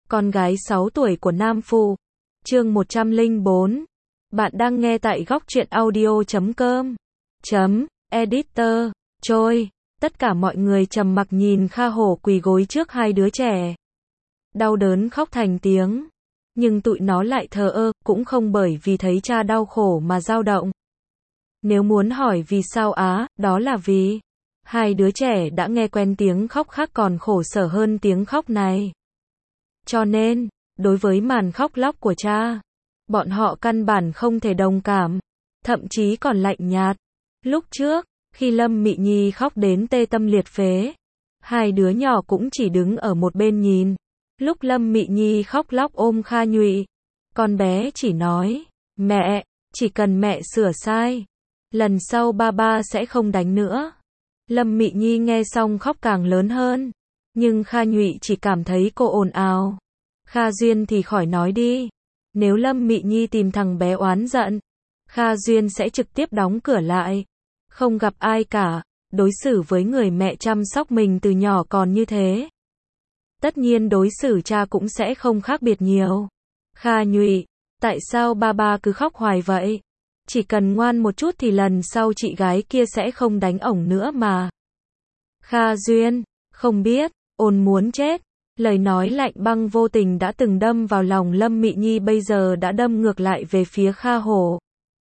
Con gái 6 tuổi của Nam Phụ. Chương 104. Bạn đang nghe tại góc truyện audio.com. Editor. Trôi. Tất cả mọi người trầm mặc nhìn Kha Hổ quỳ gối trước hai đứa trẻ. Đau đớn khóc thành tiếng. Nhưng tụi nó lại thờ ơ, cũng không bởi vì thấy cha đau khổ mà dao động. Nếu muốn hỏi vì sao đó là vì hai đứa trẻ đã nghe quen tiếng khóc khác còn khổ sở hơn tiếng khóc này. Cho nên, đối với màn khóc lóc của cha, bọn họ căn bản không thể đồng cảm, thậm chí còn lạnh nhạt. Lúc trước, khi Lâm Mị Nhi khóc đến tê tâm liệt phế, hai đứa nhỏ cũng chỉ đứng ở một bên nhìn. Lúc Lâm Mị Nhi khóc lóc ôm Kha Nhụy, con bé chỉ nói, mẹ, chỉ cần mẹ sửa sai, lần sau ba sẽ không đánh nữa. Lâm Mị Nhi nghe xong khóc càng lớn hơn, nhưng Kha Nhụy chỉ cảm thấy cô ồn ào. Kha Duyên thì khỏi nói đi, nếu Lâm Mị Nhi tìm thằng bé oán giận, Kha Duyên sẽ trực tiếp đóng cửa lại, không gặp ai cả, đối xử với người mẹ chăm sóc mình từ nhỏ còn như thế. Tất nhiên đối xử cha cũng sẽ không khác biệt nhiều. Kha Nhụy, tại sao ba cứ khóc hoài vậy? Chỉ cần ngoan một chút thì lần sau chị gái kia sẽ không đánh ổng nữa mà. Kha Duyên, không biết, ồn muốn chết. Lời nói lạnh băng vô tình đã từng đâm vào lòng Lâm Mị Nhi bây giờ đã đâm ngược lại về phía Kha Hổ.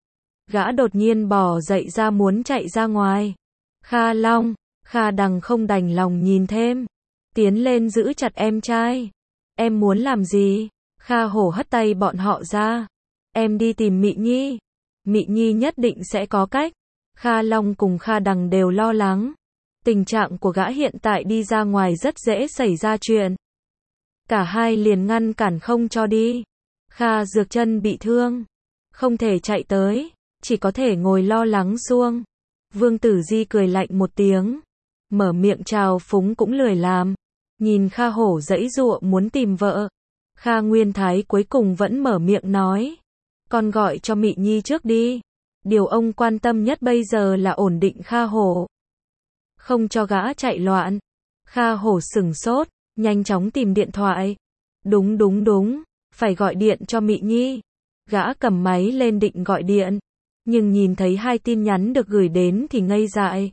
Gã đột nhiên bò dậy ra muốn chạy ra ngoài. Kha Long, Kha Đằng không đành lòng nhìn thêm. Tiến lên giữ chặt em trai. Em muốn làm gì? Kha Hổ hất tay bọn họ ra. Em đi tìm Mị Nhi. Mị Nhi nhất định sẽ có cách. Kha Long cùng Kha Đằng đều lo lắng. Tình trạng của gã hiện tại đi ra ngoài rất dễ xảy ra chuyện. Cả hai liền ngăn cản không cho đi. Kha Dược chân bị thương, không thể chạy tới, chỉ có thể ngồi lo lắng suông. Vương Tử Di cười lạnh một tiếng, mở miệng chào phúng cũng lười làm. Nhìn Kha Hổ giãy giụa muốn tìm vợ, Kha Nguyên Thái cuối cùng vẫn mở miệng nói, con gọi cho Mị Nhi trước đi. Điều ông quan tâm nhất bây giờ là ổn định Kha Hổ, không cho gã chạy loạn. Kha Hổ sửng sốt, nhanh chóng tìm điện thoại. Đúng, phải gọi điện cho Mị Nhi. Gã cầm máy lên định gọi điện, nhưng nhìn thấy hai tin nhắn được gửi đến thì ngây dại.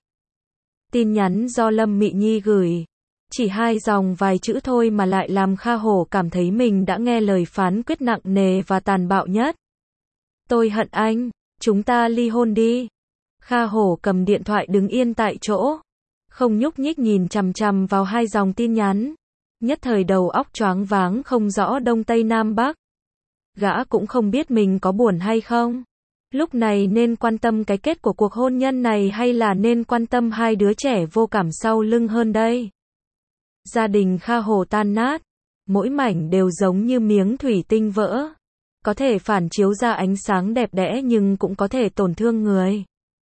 Tin nhắn do Lâm Mị Nhi gửi, chỉ 2 dòng vài chữ thôi mà lại làm Kha Hổ cảm thấy mình đã nghe lời phán quyết nặng nề và tàn bạo nhất. Tôi hận anh, chúng ta ly hôn đi. Kha Hổ cầm điện thoại đứng yên tại chỗ, không nhúc nhích nhìn chằm chằm vào 2 dòng tin nhắn. Nhất thời đầu óc choáng váng không rõ đông tây nam bắc. Gã cũng không biết mình có buồn hay không. Lúc này nên quan tâm cái kết của cuộc hôn nhân này hay là nên quan tâm hai đứa trẻ vô cảm sau lưng hơn đây. Gia đình Kha Hổ tan nát, mỗi mảnh đều giống như miếng thủy tinh vỡ. Có thể phản chiếu ra ánh sáng đẹp đẽ nhưng cũng có thể tổn thương người.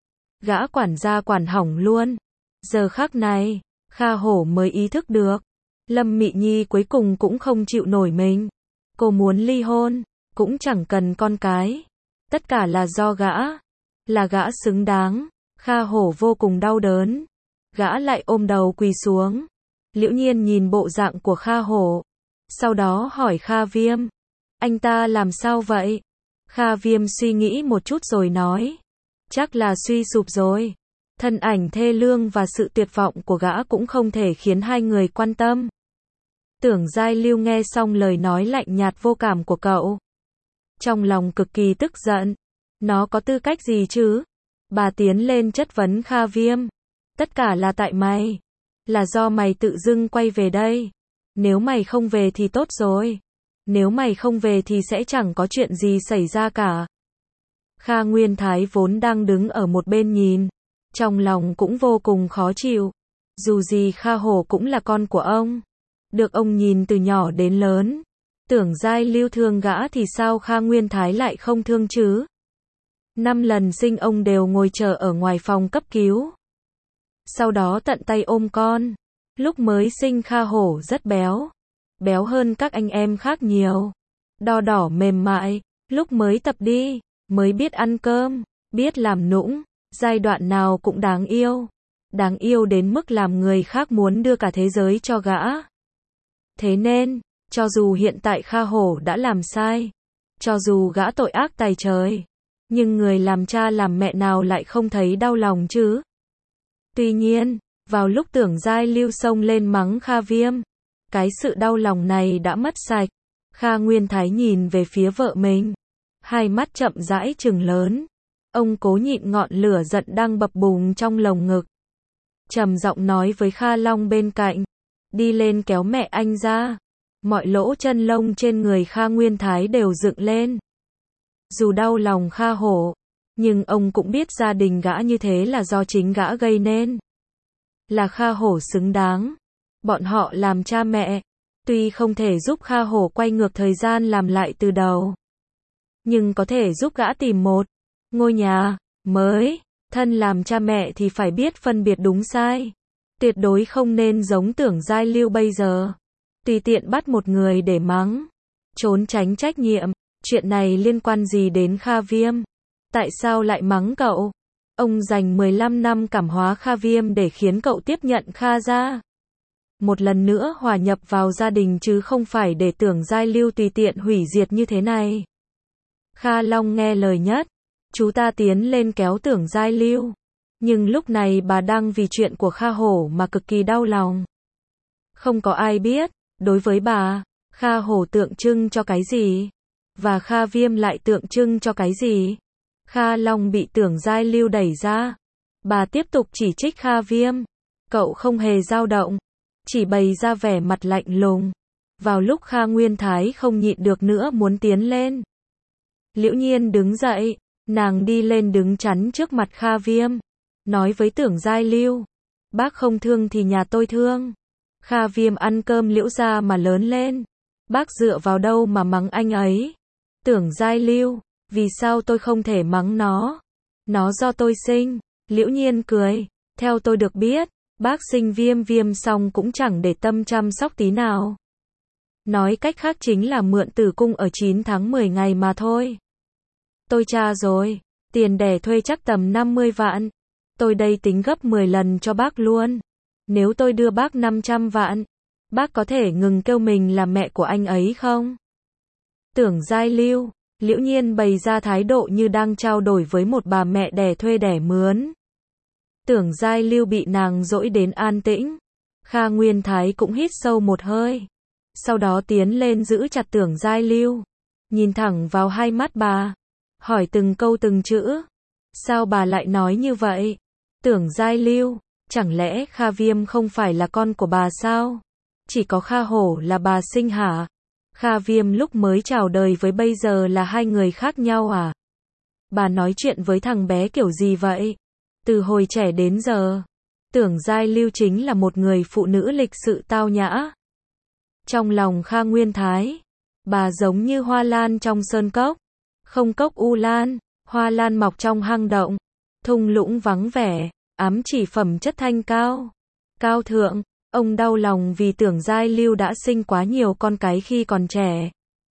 Gã quản gia quản hỏng luôn. Giờ khắc này, Kha Hổ mới ý thức được. Lâm Mị Nhi cuối cùng cũng không chịu nổi mình. Cô muốn ly hôn, cũng chẳng cần con cái. Tất cả là do gã. Là gã xứng đáng. Kha Hổ vô cùng đau đớn. Gã lại ôm đầu quỳ xuống. Liễu Nhiên nhìn bộ dạng của Kha Hổ, sau đó hỏi Kha Viêm, anh ta làm sao vậy? Kha Viêm suy nghĩ một chút rồi nói, chắc là suy sụp rồi. Thân ảnh thê lương và sự tuyệt vọng của gã cũng không thể khiến hai người quan tâm. Tưởng Giai Lưu nghe xong lời nói lạnh nhạt vô cảm của cậu, trong lòng cực kỳ tức giận. Nó có tư cách gì chứ? Bà tiến lên chất vấn Kha Viêm, tất cả là tại mày. Là do mày tự dưng quay về đây. Nếu mày không về thì tốt rồi. Nếu mày không về thì sẽ chẳng có chuyện gì xảy ra cả. Kha Nguyên Thái vốn đang đứng ở một bên nhìn, trong lòng cũng vô cùng khó chịu. Dù gì Kha Hổ cũng là con của ông, được ông nhìn từ nhỏ đến lớn. Tưởng Giai Lưu thương gã thì sao Kha Nguyên Thái lại không thương chứ? 5 lần sinh ông đều ngồi chờ ở ngoài phòng cấp cứu, sau đó tận tay ôm con. Lúc mới sinh Kha Hổ rất béo, béo hơn các anh em khác nhiều, đo đỏ mềm mại. Lúc mới tập đi, mới biết ăn cơm, biết làm nũng, giai đoạn nào cũng đáng yêu đến mức làm người khác muốn đưa cả thế giới cho gã. Thế nên, Cho dù hiện tại Kha Hổ đã làm sai, cho dù gã tội ác tày trời, nhưng người làm cha làm mẹ nào lại không thấy đau lòng chứ? Tuy nhiên, vào lúc Tưởng Giai Lưu xông lên mắng Kha Viêm, cái sự đau lòng này đã mất sạch. Kha Nguyên Thái nhìn về phía vợ mình, hai mắt chậm rãi trừng lớn. Ông cố nhịn ngọn lửa giận đang bập bùng trong lồng ngực, trầm giọng nói với Kha Long bên cạnh, đi lên kéo mẹ anh ra. Mọi lỗ chân lông trên người Kha Nguyên Thái đều dựng lên. Dù đau lòng Kha Hổ, nhưng ông cũng biết gia đình gã như thế là do chính gã gây nên. Là Kha Hổ xứng đáng. Bọn họ làm cha mẹ, tuy không thể giúp Kha Hổ quay ngược thời gian làm lại từ đầu, nhưng có thể giúp gã tìm một ngôi nhà mới. Thân làm cha mẹ thì phải biết phân biệt đúng sai. Tuyệt đối không nên giống Tưởng Giai Lưu bây giờ, tùy tiện bắt một người để mắng, trốn tránh trách nhiệm. Chuyện này liên quan gì đến Kha Viêm? Tại sao lại mắng cậu? Ông dành 15 năm cảm hóa Kha Viêm để khiến cậu tiếp nhận Kha gia, một lần nữa hòa nhập vào gia đình chứ không phải để Tưởng Giai Lưu tùy tiện hủy diệt như thế này. Kha Long nghe lời nhất, chú ta tiến lên kéo Tưởng Giai Lưu, nhưng lúc này bà đang vì chuyện của Kha Hổ mà cực kỳ đau lòng. Không có ai biết, đối với bà, Kha Hổ tượng trưng cho cái gì, và Kha Viêm lại tượng trưng cho cái gì. Kha Long bị Tưởng Giai Lưu đẩy ra, bà tiếp tục chỉ trích Kha Viêm. Cậu không hề dao động, chỉ bày ra vẻ mặt lạnh lùng. Vào lúc Kha Nguyên Thái không nhịn được nữa muốn tiến lên, Liễu Nhiên đứng dậy, nàng đi lên đứng chắn trước mặt Kha Viêm, nói với Tưởng Giai Lưu, bác không thương thì nhà tôi thương. Kha Viêm ăn cơm Liễu gia mà lớn lên, bác dựa vào đâu mà mắng anh ấy? Tưởng Giai Lưu, vì sao tôi không thể mắng nó? Nó do tôi sinh. Liễu Nhiên cười, theo tôi được biết, bác sinh Viêm xong cũng chẳng để tâm chăm sóc tí nào. Nói cách khác chính là mượn tử cung ở 9 tháng 10 ngày mà thôi. Tôi tra rồi, tiền đẻ thuê chắc tầm 50 vạn. Tôi đây tính gấp 10 lần cho bác luôn. Nếu tôi đưa bác 500 vạn, bác có thể ngừng kêu mình là mẹ của anh ấy không? Tưởng Giai Lưu, Liễu Nhiên bày ra thái độ như đang trao đổi với một bà mẹ đẻ thuê đẻ mướn. Tưởng Giai Lưu bị nàng dỗi đến an tĩnh. Kha Nguyên Thái cũng hít sâu một hơi, sau đó tiến lên giữ chặt Tưởng Giai Lưu, nhìn thẳng vào hai mắt bà, hỏi từng câu từng chữ. Sao bà lại nói như vậy? Tưởng Giai Lưu, chẳng lẽ Kha Viêm không phải là con của bà sao? Chỉ có Kha Hổ là bà sinh hả? Kha Viêm lúc mới chào đời với bây giờ là hai người khác nhau à? Bà nói chuyện với thằng bé kiểu gì vậy? Từ hồi trẻ đến giờ, Tưởng Giai Lưu chính là một người phụ nữ lịch sự tao nhã. Trong lòng Kha Nguyên Thái, bà giống như hoa lan trong sơn cốc, không cốc u lan, hoa lan mọc trong hang động, thung lũng vắng vẻ, ám chỉ phẩm chất thanh cao, cao thượng. Ông đau lòng vì Tưởng Giai Lưu đã sinh quá nhiều con cái khi còn trẻ,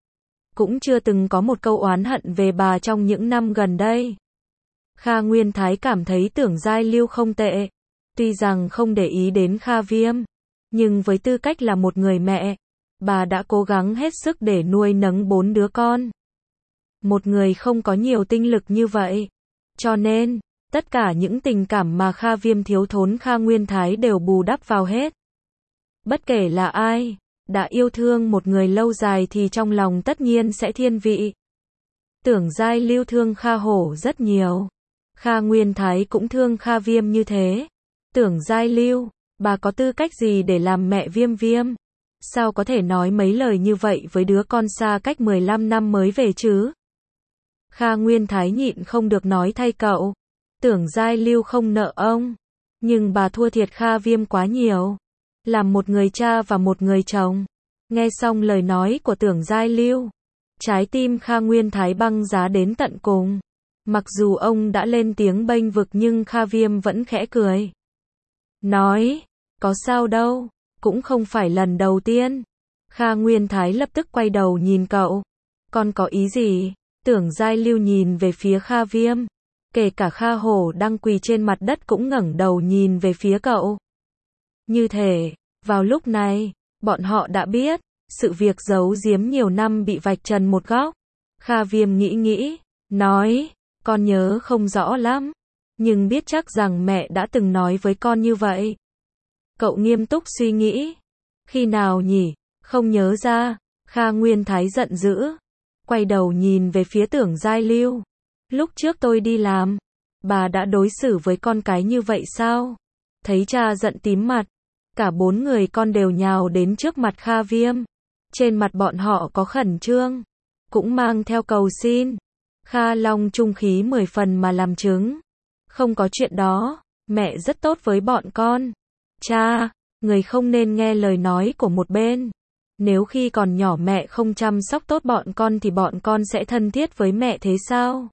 cũng chưa từng có một câu oán hận về bà trong những năm gần đây. Kha Nguyên Thái cảm thấy Tưởng Giai Lưu không tệ, tuy rằng không để ý đến Kha Viêm, nhưng với tư cách là một người mẹ, bà đã cố gắng hết sức để nuôi nấng 4 đứa con. Một người không có nhiều tinh lực như vậy, cho nên, tất cả những tình cảm mà Kha Viêm thiếu thốn Kha Nguyên Thái đều bù đắp vào hết. Bất kể là ai, đã yêu thương một người lâu dài thì trong lòng tất nhiên sẽ thiên vị. Tưởng Giai Lưu thương Kha Hổ rất nhiều. Kha Nguyên Thái cũng thương Kha Viêm như thế. Tưởng Giai Lưu, bà có tư cách gì để làm mẹ Viêm? Sao có thể nói mấy lời như vậy với đứa con xa cách 15 năm mới về chứ? Kha Nguyên Thái nhịn không được nói thay cậu. Tưởng Giai Lưu không nợ ông, nhưng bà thua thiệt Kha Viêm quá nhiều. Làm một người cha và một người chồng. Nghe xong lời nói của Tưởng Giai Lưu, trái tim Kha Nguyên Thái băng giá đến tận cùng. Mặc dù ông đã lên tiếng bênh vực nhưng Kha Viêm vẫn khẽ cười. Nói, có sao đâu, cũng không phải lần đầu tiên. Kha Nguyên Thái lập tức quay đầu nhìn cậu. Con có ý gì? Tưởng Giai Lưu nhìn về phía Kha Viêm. Kể cả Kha Hổ đang quỳ trên mặt đất cũng ngẩng đầu nhìn về phía cậu. Như thể, vào lúc này, bọn họ đã biết, Sự việc giấu giếm nhiều năm bị vạch trần một góc. Kha Viêm nghĩ, nói, con nhớ không rõ lắm, nhưng biết chắc rằng mẹ đã từng nói với con như vậy. Cậu nghiêm túc suy nghĩ. Khi nào nhỉ? Không nhớ ra. Kha Nguyên Thái giận dữ. Quay đầu nhìn về phía Tưởng Giai Lưu. Lúc trước tôi đi làm, bà đã đối xử với con cái như vậy sao? Thấy cha giận tím mặt, cả 4 người con đều nhào đến trước mặt Kha Viêm. Trên mặt bọn họ có khẩn trương, cũng mang theo cầu xin. Kha Long trung khí 10 phần mà làm chứng. Không có chuyện đó, mẹ rất tốt với bọn con. Cha, người không nên nghe lời nói của một bên. Nếu khi còn nhỏ mẹ không chăm sóc tốt bọn con thì bọn con sẽ thân thiết với mẹ thế sao?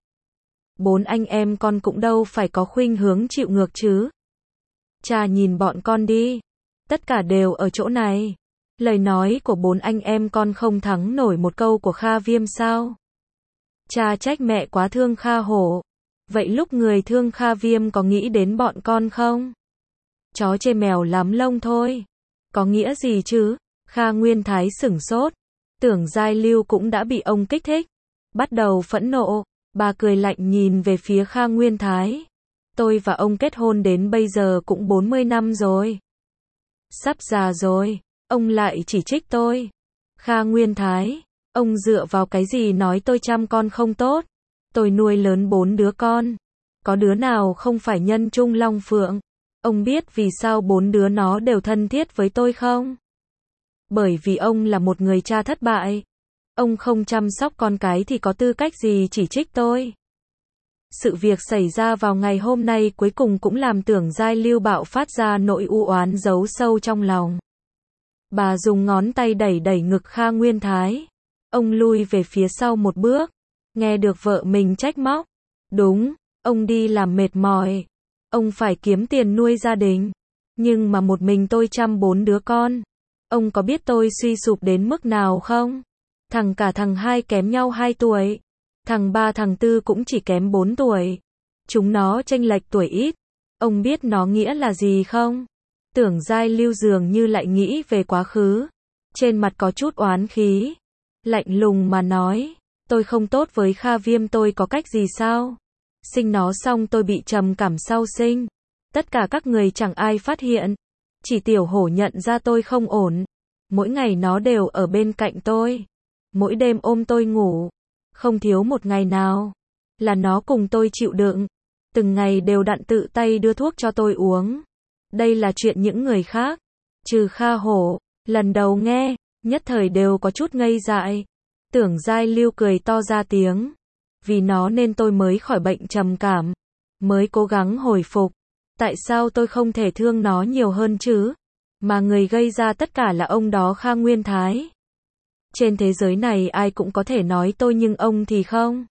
4 anh em con cũng đâu phải có khuynh hướng chịu ngược chứ. Cha nhìn bọn con đi. Tất cả đều ở chỗ này. Lời nói của 4 anh em con không thắng nổi một câu của Kha Viêm sao? Cha trách mẹ quá thương Kha Hổ. Vậy lúc người thương Kha Viêm có nghĩ đến bọn con không? Chó chê mèo lắm lông thôi. Có nghĩa gì chứ? Kha Nguyên Thái sửng sốt. Tưởng Giai Lưu cũng đã bị ông kích thích. Bắt đầu phẫn nộ. Bà cười lạnh nhìn về phía Kha Nguyên Thái. Tôi và ông kết hôn đến bây giờ cũng 40 năm rồi. Sắp già rồi, ông lại chỉ trích tôi. Kha Nguyên Thái, ông dựa vào cái gì nói tôi chăm con không tốt? Tôi nuôi lớn 4 đứa con. Có đứa nào không phải nhân trung long phượng? Ông biết vì sao 4 đứa nó đều thân thiết với tôi không? Bởi vì ông là một người cha thất bại. Ông không chăm sóc con cái thì có tư cách gì chỉ trích tôi? Sự việc xảy ra vào ngày hôm nay cuối cùng cũng làm Tưởng Giai Lưu bạo phát ra nỗi u oán giấu sâu trong lòng. Bà dùng ngón tay đẩy đẩy ngực Kha Nguyên Thái. Ông lui về phía sau một bước. Nghe được vợ mình trách móc. Đúng, ông đi làm mệt mỏi. Ông phải kiếm tiền nuôi gia đình. Nhưng mà một mình tôi chăm 4 đứa con. Ông có biết tôi suy sụp đến mức nào không? Thằng 2 kém nhau 2 tuổi. Thằng 3 thằng 4 cũng chỉ kém 4 tuổi. Chúng nó chênh lệch tuổi ít. Ông biết nó nghĩa là gì không? Tưởng Giai Lưu dường như lại nghĩ về quá khứ. Trên mặt có chút oán khí. Lạnh lùng mà nói. Tôi không tốt với Kha Viêm, tôi có cách gì sao? Sinh nó xong tôi bị trầm cảm sau sinh. Tất cả các người chẳng ai phát hiện. Chỉ Tiểu Hổ nhận ra tôi không ổn. Mỗi ngày nó đều ở bên cạnh tôi. Mỗi đêm ôm tôi ngủ. Không thiếu một ngày nào là nó cùng tôi chịu đựng. Từng ngày đều đặn tự tay đưa thuốc cho tôi uống. Đây là chuyện những người khác. Trừ Kha Hổ, lần đầu nghe, nhất thời đều có chút ngây dại. Tưởng Giai Lưu cười to ra tiếng. Vì nó nên tôi mới khỏi bệnh trầm cảm. Mới cố gắng hồi phục. Tại sao tôi không thể thương nó nhiều hơn chứ? Mà người gây ra tất cả là ông đó, Kha Nguyên Thái. Trên thế giới này ai cũng có thể nói tôi, nhưng ông thì không.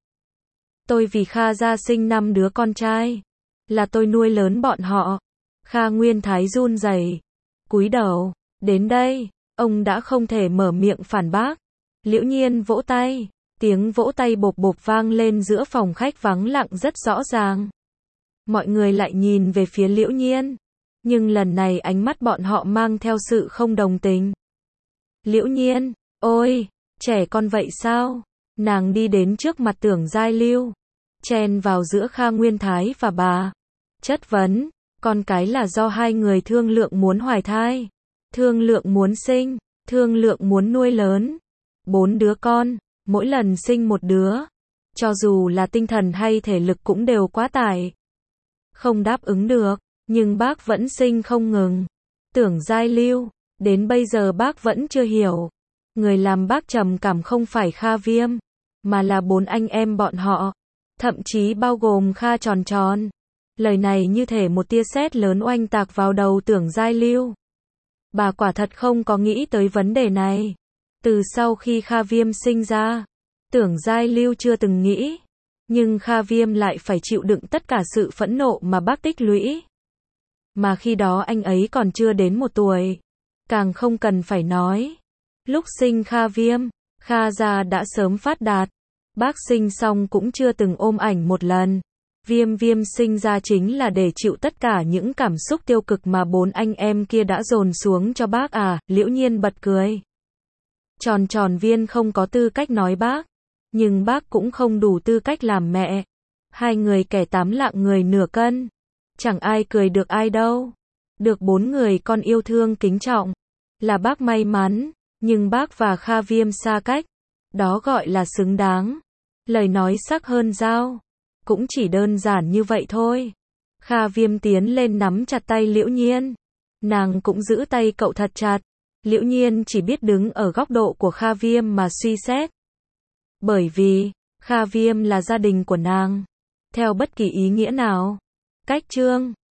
Tôi vì Kha gia sinh 5 đứa con trai. Là tôi nuôi lớn bọn họ. Kha Nguyên Thái run rẩy, cúi đầu. Đến đây, ông đã không thể mở miệng phản bác. Liễu Nhiên vỗ tay. Tiếng vỗ tay bộp bộp vang lên giữa phòng khách vắng lặng rất rõ ràng. Mọi người lại nhìn về phía Liễu Nhiên. Nhưng lần này ánh mắt bọn họ mang theo sự không đồng tình. Liễu Nhiên, ôi, trẻ con vậy sao? Nàng đi đến trước mặt Tưởng Giai Lưu. Chen vào giữa Kha Nguyên Thái và bà. Chất vấn, con cái là do hai người thương lượng muốn hoài thai. Thương lượng muốn sinh. Thương lượng muốn nuôi lớn. 4 đứa con, mỗi lần sinh một đứa. Cho dù là tinh thần hay thể lực cũng đều quá tải. Không đáp ứng được, nhưng bác vẫn sinh không ngừng. Tưởng Giai Lưu, đến bây giờ bác vẫn chưa hiểu. Người làm bác trầm cảm không phải Kha Viêm, mà là 4 anh em bọn họ. Thậm chí bao gồm Kha Tròn Tròn. Lời này như thể một tia sét lớn oanh tạc vào đầu Tưởng Giai Lưu. Bà quả thật không có nghĩ tới vấn đề này. Từ sau khi Kha Viêm sinh ra, Tưởng Giai Lưu chưa từng nghĩ. Nhưng Kha Viêm lại phải chịu đựng tất cả sự phẫn nộ mà bác tích lũy. Mà khi đó anh ấy còn chưa đến 1 tuổi. Càng không cần phải nói. Lúc sinh Kha Viêm, Kha gia đã sớm phát đạt. Bác sinh xong cũng chưa từng ôm ảnh một lần. Viêm sinh ra chính là để chịu tất cả những cảm xúc tiêu cực mà 4 anh em kia đã dồn xuống cho bác à? Liễu Nhiên bật cười. Tròn tròn viên không có tư cách nói bác, nhưng bác cũng không đủ tư cách làm mẹ. Hai người kẻ 8 lạng người nửa cân, chẳng ai cười được ai đâu. Được 4 người con yêu thương kính trọng, là bác may mắn, nhưng bác và Kha Viêm xa cách, đó gọi là xứng đáng. Lời nói sắc hơn dao, cũng chỉ đơn giản như vậy thôi. Kha Viêm tiến lên nắm chặt tay Liễu Nhiên, nàng cũng giữ tay cậu thật chặt. Liễu Nhiên chỉ biết đứng ở góc độ của Kha Viêm mà suy xét. Bởi vì, Kha Viêm là gia đình của nàng, theo bất kỳ ý nghĩa nào. Cách chương